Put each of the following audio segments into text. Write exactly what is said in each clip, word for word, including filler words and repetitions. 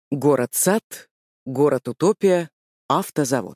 Город-сад, город-утопия, автозавод.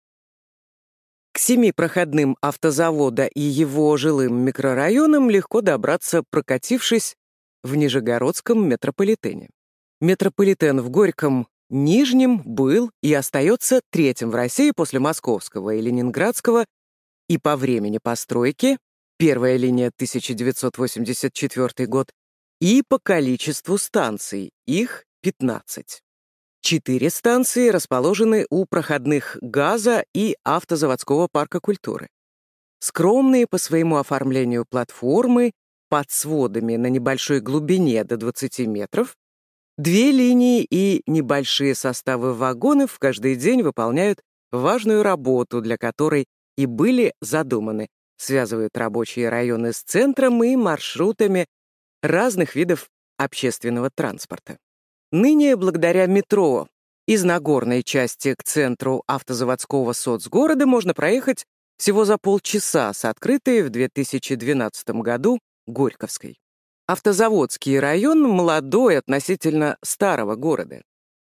К семи проходным автозавода и его жилым микрорайонам легко добраться, прокатившись в Нижегородском метрополитене. Метрополитен в Горьком Нижнем был и остается третьим в России после Московского и Ленинградского, и по времени постройки, первая линия тысяча девятьсот восемьдесят четвёртый год, и по количеству станций, их пятнадцать. Четыре станции расположены у проходных газа и автозаводского парка культуры. Скромные по своему оформлению платформы под сводами на небольшой глубине до двадцати метров, две линии и небольшие составы вагонов каждый день выполняют важную работу, для которой и были задуманы, связывают рабочие районы с центром и маршрутами разных видов общественного транспорта. Ныне, благодаря метро, из Нагорной части к центру автозаводского соцгорода можно проехать всего за полчаса с открытой в две тысячи двенадцатом году Горьковской. Автозаводский район — молодой относительно старого города.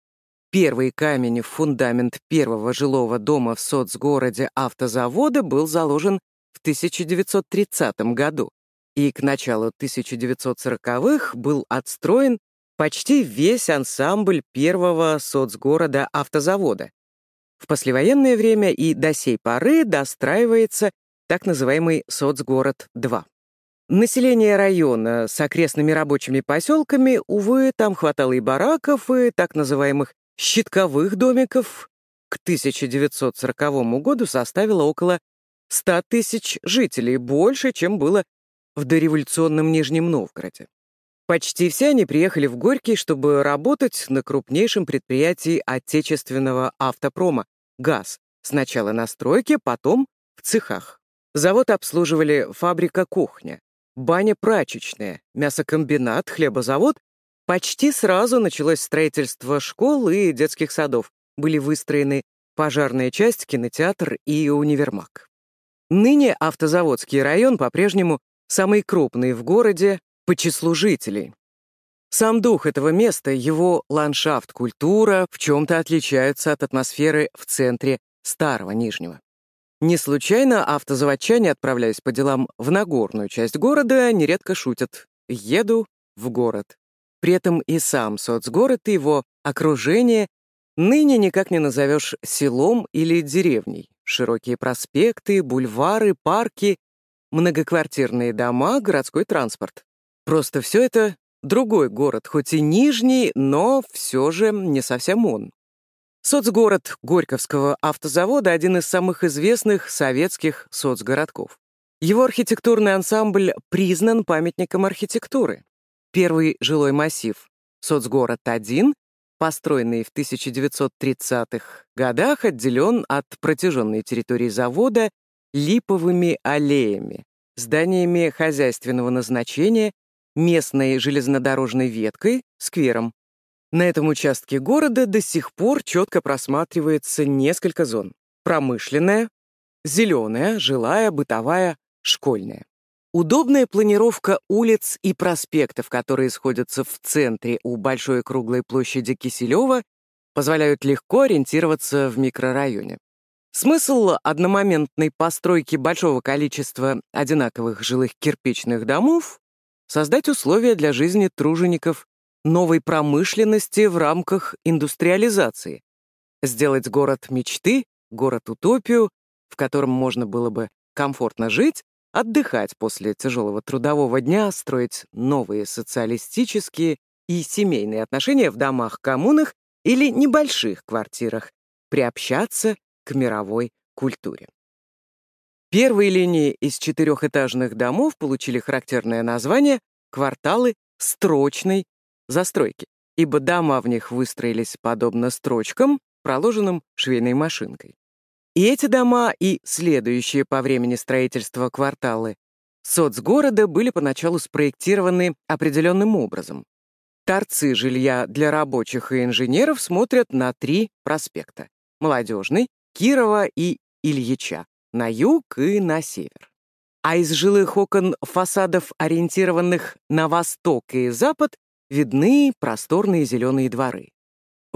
Первый камень в фундамент первого жилого дома в соцгороде автозавода был заложен в тысяча девятьсот тридцатом году, и к началу тысяча девятьсот сороковых был отстроен почти весь ансамбль первого соцгорода автозавода. В послевоенное время и до сей поры достраивается так называемый соцгород-два. Население района с окрестными рабочими поселками, увы, там хватало и бараков, и так называемых щитковых домиков, к тысяча девятьсот сороковому году составило около ста тысяч жителей, больше, чем было в дореволюционном Нижнем Новгороде. Почти все они приехали в Горький, чтобы работать на крупнейшем предприятии отечественного автопрома «ГАЗ». Сначала на стройке, потом в цехах. Завод обслуживали фабрика-кухня, баня-прачечная, мясокомбинат, хлебозавод. Почти сразу началось строительство школ и детских садов. Были выстроены пожарная часть, кинотеатр и универмаг. Ныне автозаводский район по-прежнему самый крупный в городе по числу жителей. Сам дух этого места, его ландшафт, культура в чем-то отличаются от атмосферы в центре Старого Нижнего. Не случайно автозаводчане, отправляясь по делам в Нагорную часть города, нередко шутят «еду в город». При этом и сам соцгород, и его окружение ныне никак не назовешь селом или деревней. Широкие проспекты, бульвары, парки, многоквартирные дома, городской транспорт. Просто все это другой город, хоть и нижний, но все же не совсем он. Соцгород Горьковского автозавода — один из самых известных советских соцгородков. Его архитектурный ансамбль признан памятником архитектуры. Первый жилой массив Соцгород-один, построенный в тысяча девятьсот тридцатых годах, отделен от протяженной территории завода липовыми аллеями, зданиями хозяйственного назначения, местной железнодорожной веткой, сквером. На этом участке города до сих пор четко просматривается несколько зон: промышленная, зеленая, жилая, бытовая, школьная. Удобная планировка улиц и проспектов, которые сходятся в центре у большой круглой площади Киселева, позволяют легко ориентироваться в микрорайоне. Смысл одномоментной постройки большого количества одинаковых жилых кирпичных домов — создать условия для жизни тружеников новой промышленности в рамках индустриализации, сделать город мечты, город-утопию, в котором можно было бы комфортно жить, отдыхать после тяжелого трудового дня, строить новые социалистические и семейные отношения в домах-коммунах или небольших квартирах, приобщаться к мировой культуре. Первые линии из четырехэтажных домов получили характерное название «кварталы строчной застройки», ибо дома в них выстроились подобно строчкам, проложенным швейной машинкой. И эти дома, и следующие по времени строительства кварталы соцгорода были поначалу спроектированы определенным образом. Торцы жилья для рабочих и инженеров смотрят на три проспекта: Молодежный, Кирова и Ильича, на юг и на север. А из жилых окон фасадов, ориентированных на восток и запад, видны просторные зеленые дворы.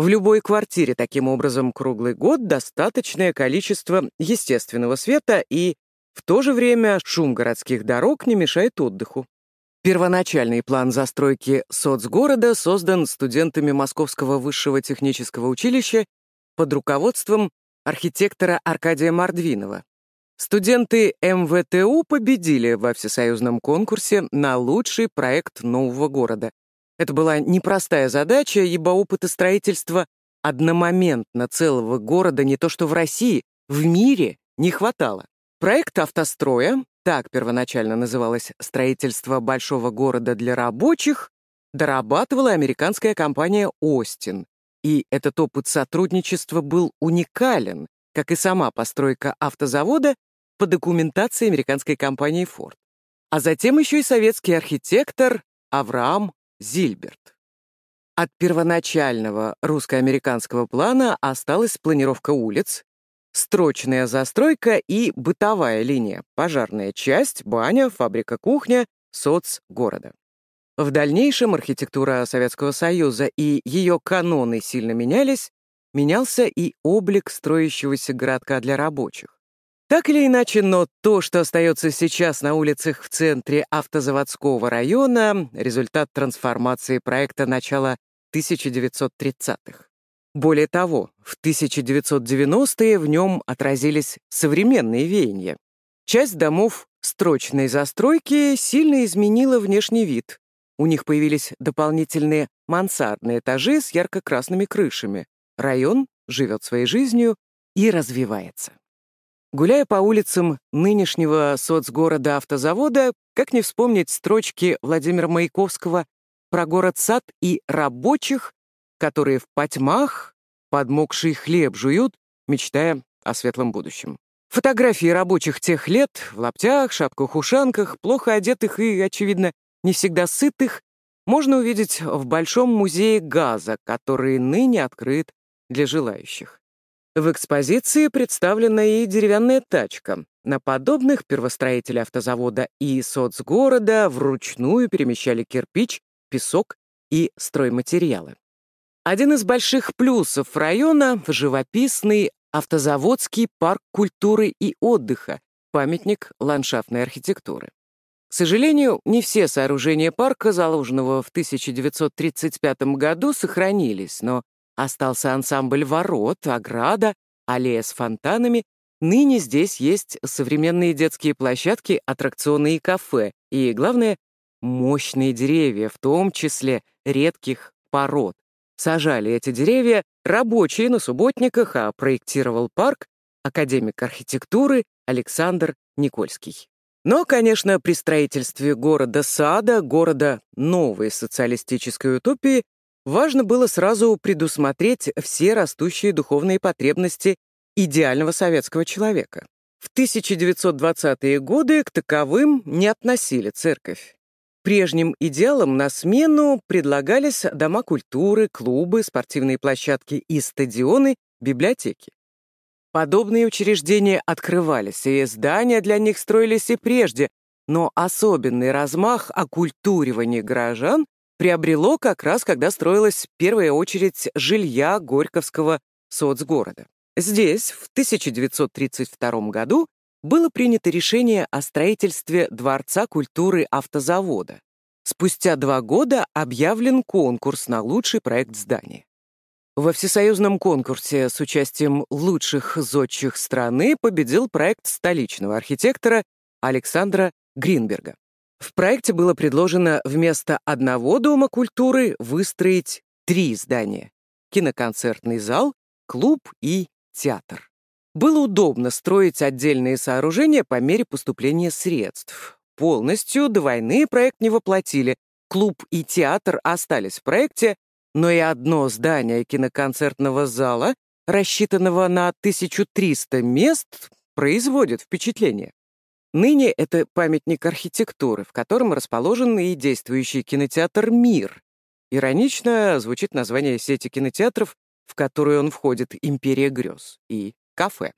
В любой квартире, таким образом, круглый год достаточное количество естественного света, и в то же время шум городских дорог не мешает отдыху. Первоначальный план застройки соцгорода создан студентами Московского высшего технического училища под руководством архитектора Аркадия Мордвинова. Студенты эм вэ тэ у победили во всесоюзном конкурсе на лучший проект нового города. Это была непростая задача, ибо опыта строительства одномоментно целого города не то что в России, в мире не хватало. Проект автостроя, так первоначально называлось строительство большого города для рабочих, дорабатывала американская компания «Остин». И этот опыт сотрудничества был уникален, как и сама постройка автозавода по документации американской компании «Форд». А затем еще и советский архитектор Авраам Зильберт. От первоначального русско-американского плана осталась планировка улиц, строчная застройка и бытовая линия, пожарная часть, баня, фабрика-кухня, соцгорода. В дальнейшем архитектура Советского Союза и ее каноны сильно менялись, менялся и облик строящегося городка для рабочих. Так или иначе, но то, что остается сейчас на улицах в центре автозаводского района, результат трансформации проекта начала тысяча девятьсот тридцатых. Более того, в тысяча девятьсот девяностые в нем отразились современные веяния. Часть домов строчной застройки сильно изменила внешний вид. У них появились дополнительные мансардные этажи с ярко-красными крышами. Район живет своей жизнью и развивается. Гуляя по улицам нынешнего соцгорода автозавода, как не вспомнить строчки Владимира Маяковского про город-сад и рабочих, которые в потьмах подмокший хлеб жуют, мечтая о светлом будущем. Фотографии рабочих тех лет в лаптях, шапках-ушанках, плохо одетых и, очевидно, не всегда сытых, можно увидеть в Большом музее газа, который ныне открыт для желающих. В экспозиции представлена и деревянная тачка. На подобных первостроители автозавода и соцгорода вручную перемещали кирпич, песок и стройматериалы. Один из больших плюсов района — живописный автозаводский парк культуры и отдыха, памятник ландшафтной архитектуры. К сожалению, не все сооружения парка, заложенного в тысяча девятьсот тридцать пятом году, сохранились, но остался ансамбль ворот, ограда, аллея с фонтанами. Ныне здесь есть современные детские площадки, аттракционы и кафе, и, главное, мощные деревья, в том числе редких пород. Сажали эти деревья рабочие на субботниках, а проектировал парк академик архитектуры Александр Никольский. Но, конечно, при строительстве города-сада, города новой социалистической утопии, важно было сразу предусмотреть все растущие духовные потребности идеального советского человека. В тысяча девятьсот двадцатые годы к таковым не относили церковь. Прежним идеалам на смену предлагались дома культуры, клубы, спортивные площадки и стадионы, библиотеки. Подобные учреждения открывались, и здания для них строились и прежде, но особенный размах окультуривания горожан приобрело как раз, когда строилась первая очередь жилья Горьковского соцгорода. Здесь, в тысяча девятьсот тридцать втором году, было принято решение о строительстве Дворца культуры автозавода. Спустя два года объявлен конкурс на лучший проект здания. Во всесоюзном конкурсе с участием лучших зодчих страны победил проект столичного архитектора Александра Гринберга. В проекте было предложено вместо одного дома культуры выстроить три здания: киноконцертный зал, клуб и театр. Было удобно строить отдельные сооружения по мере поступления средств. Полностью до войны проект не воплотили. Клуб и театр остались в проекте, но и одно здание киноконцертного зала, рассчитанного на тысячу триста мест, производит впечатление. Ныне это памятник архитектуры, в котором расположен и действующий кинотеатр «Мир». Иронично звучит название сети кинотеатров, в которую он входит, «Империя грез», и кафе.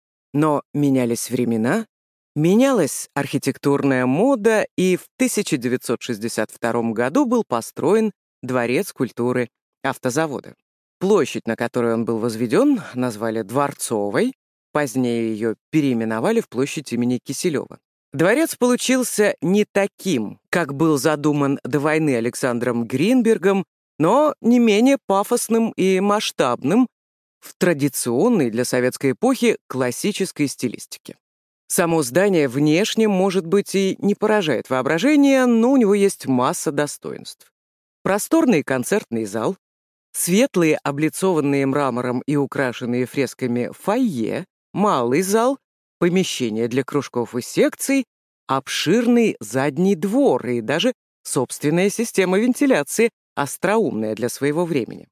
Но менялись времена, менялась архитектурная мода, и в тысяча девятьсот шестьдесят втором году был построен Дворец культуры автозавода. Площадь, на которой он был возведен, назвали Дворцовой, позднее ее переименовали в площадь имени Киселева. Дворец получился не таким, как был задуман до войны Александром Гринбергом, но не менее пафосным и масштабным в традиционной для советской эпохи классической стилистике. Само здание внешне, может быть, и не поражает воображение, но у него есть масса достоинств. Просторный концертный зал, светлые, облицованные мрамором и украшенные фресками фойе, малый зал, помещение для кружков и секций, обширный задний двор и даже собственная система вентиляции, остроумная для своего времени.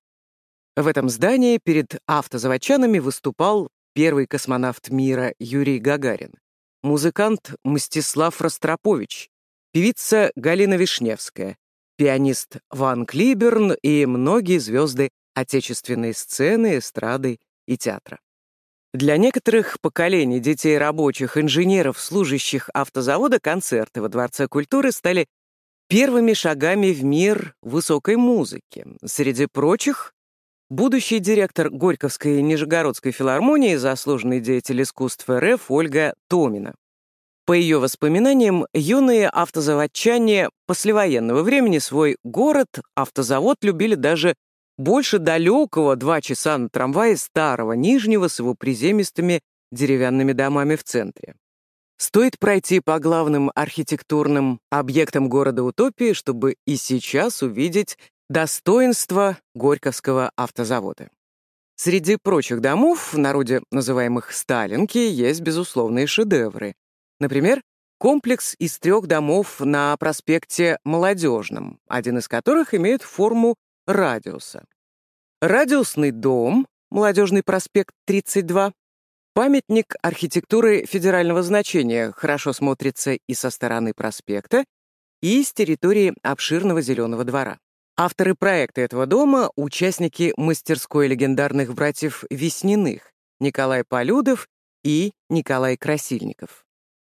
В этом здании перед автозаводчанами выступал первый космонавт мира Юрий Гагарин, музыкант Мстислав Ростропович, певица Галина Вишневская, пианист Ван Клиберн и многие звезды отечественной сцены, эстрады и театра. Для некоторых поколений детей рабочих, инженеров, служащих автозавода концерты во Дворце культуры стали первыми шагами в мир высокой музыки. Среди прочих, будущий директор Горьковской и Нижегородской филармонии, заслуженный деятель искусств РФ Ольга Томина. По ее воспоминаниям, юные автозаводчане послевоенного времени свой город, автозавод, любили даже больше далекого два часа на трамвае старого Нижнего с его приземистыми деревянными домами в центре. Стоит пройти по главным архитектурным объектам города-утопии, чтобы и сейчас увидеть достоинства Горьковского автозавода. Среди прочих домов, в народе называемых «Сталинки», есть безусловные шедевры. Например, комплекс из трех домов на проспекте Молодежном, один из которых имеет форму радиуса. Радиусный дом, Молодежный проспект тридцать два, памятник архитектуры федерального значения, хорошо смотрится и со стороны проспекта, и с территории обширного зеленого двора. Авторы проекта этого дома — участники мастерской легендарных братьев Весниных Николай Полюдов и Николай Красильников.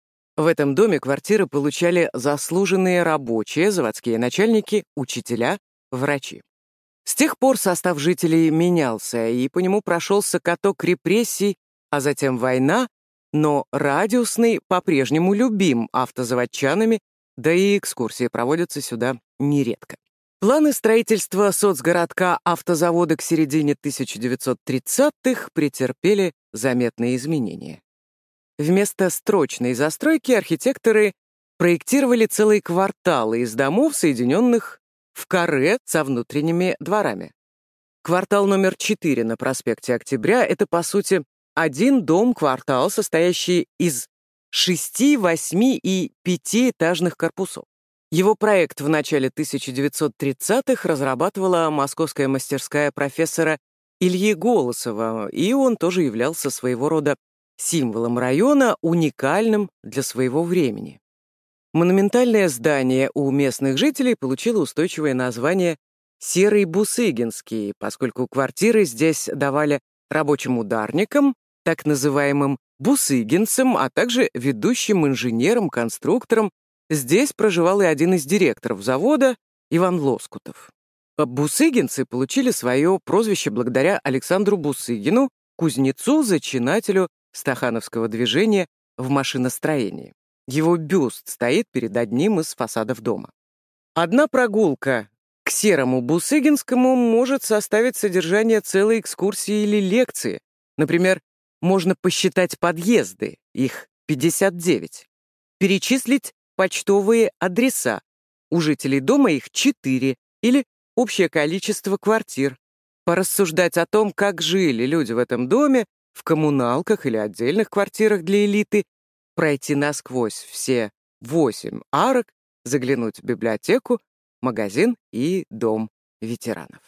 В этом доме квартиры получали заслуженные рабочие, заводские начальники, учителя, врачи. С тех пор состав жителей менялся, и по нему прошелся каток репрессий, а затем война, но радиусный по-прежнему любим автозаводчанами, да и экскурсии проводятся сюда нередко. Планы строительства соцгородка автозавода к середине тысяча девятьсот тридцатых претерпели заметные изменения. Вместо строчной застройки архитекторы проектировали целые кварталы из домов, соединенных в каре со внутренними дворами. Квартал номер четыре на проспекте Октября — это, по сути, один дом-квартал, состоящий из шести, восьми и пятиэтажных корпусов. Его проект в начале тысяча девятьсот тридцатых разрабатывала московская мастерская профессора Ильи Голосова, и он тоже являлся своего рода символом района, уникальным для своего времени. Монументальное здание у местных жителей получило устойчивое название «Серый Бусыгинский», поскольку квартиры здесь давали рабочим ударникам, так называемым бусыгинцам, а также ведущим инженерам-конструкторам. Здесь проживал и один из директоров завода, Иван Лоскутов. Бусыгинцы получили свое прозвище благодаря Александру Бусыгину, кузнецу, зачинателю стахановского движения в машиностроении. Его бюст стоит перед одним из фасадов дома. Одна прогулка к Серому Бусыгинскому может составить содержание целой экскурсии или лекции. Например, можно посчитать подъезды, их пятьдесят девять, перечислить почтовые адреса, у жителей дома их четыре, или общее количество квартир, порассуждать о том, как жили люди в этом доме, в коммуналках или отдельных квартирах для элиты, пройти насквозь все восемь арок, заглянуть в библиотеку, магазин и дом ветеранов.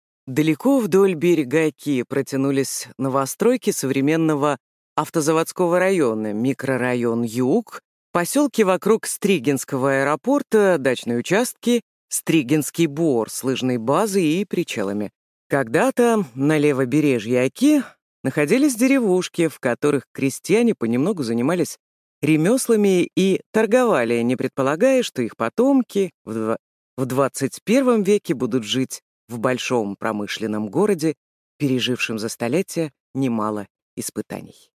Далеко вдоль берега Оки протянулись новостройки современного автозаводского района, микрорайон Юг, поселки вокруг Стригинского аэропорта, дачные участки, Стригинский Бор с лыжной базой и причалами. Когда-то на левобережье Оки находились деревушки, в которых крестьяне понемногу занимались ремеслами и торговали, не предполагая, что их потомки в двадцать первом веке будут жить в большом промышленном городе пережившим за столетия немало испытаний.